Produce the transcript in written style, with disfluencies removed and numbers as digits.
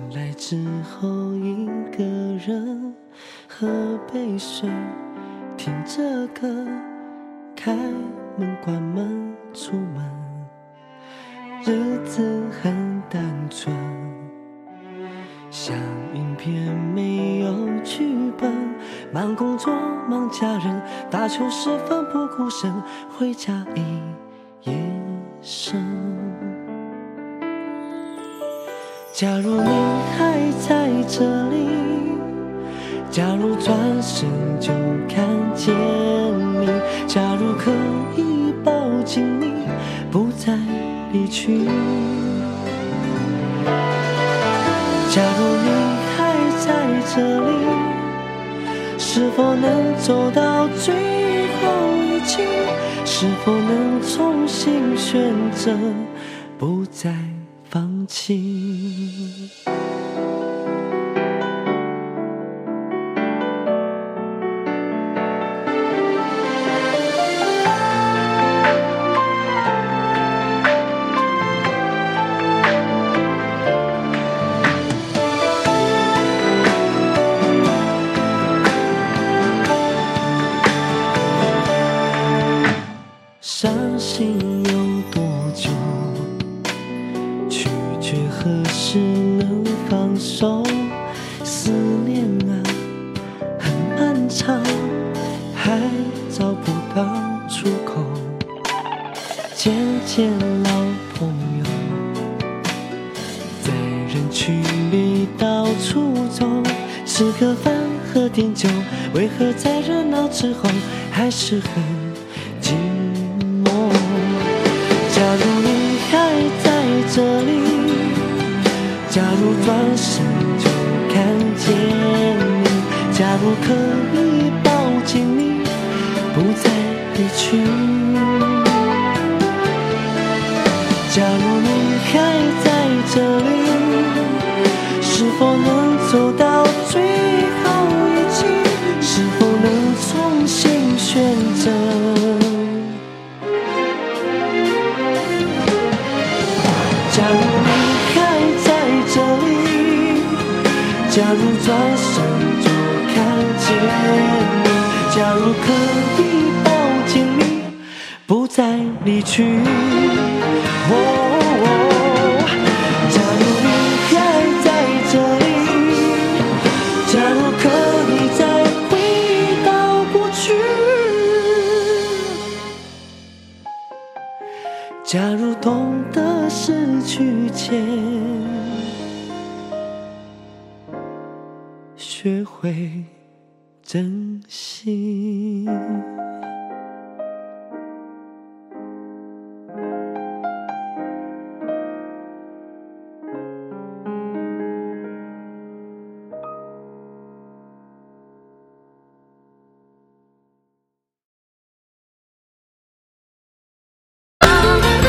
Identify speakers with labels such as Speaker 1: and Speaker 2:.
Speaker 1: 来之后，一个人喝杯水，听着歌，开门关门出门，日子很单纯，像影片没有剧本，忙工作忙家人，打球时奋不顾身，回家一夜深。假如你还在这里，假如转身就看见你，假如可以抱紧你，不再离去。假如你还在这里，是否能走到最后一集？是否能重新选择，不再放弃？伤心有多久，取决何时能放手。思念啊，很漫长，还找不到出口。渐渐老朋友，在人群里到处走，吃个饭喝点酒，为何在热闹之后还是很寂寞？假如你还在这里，假如转身就看见你，假如可以抱紧你，不再离去。假如你还在这里，是否能走到最后一集？是否能重新选择？假如你还在这里，假如转身就看见你，假如可以抱紧你，不再离去。假如你还在这里，假如可以再回到过去，假如懂得失去前，学会珍惜。